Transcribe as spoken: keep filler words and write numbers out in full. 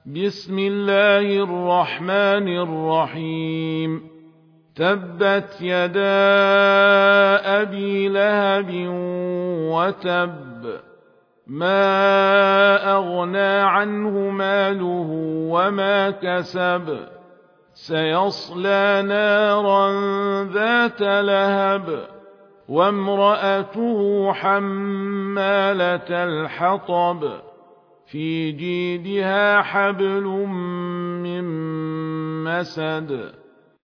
بسم الله الرحمن الرحيم تبت يدا أبي لهب وتب ما أغنى عنه ماله وما كسب سيصلى نارا ذات لهب وامرأته حمالة الحطب في جيدها حبل من مسد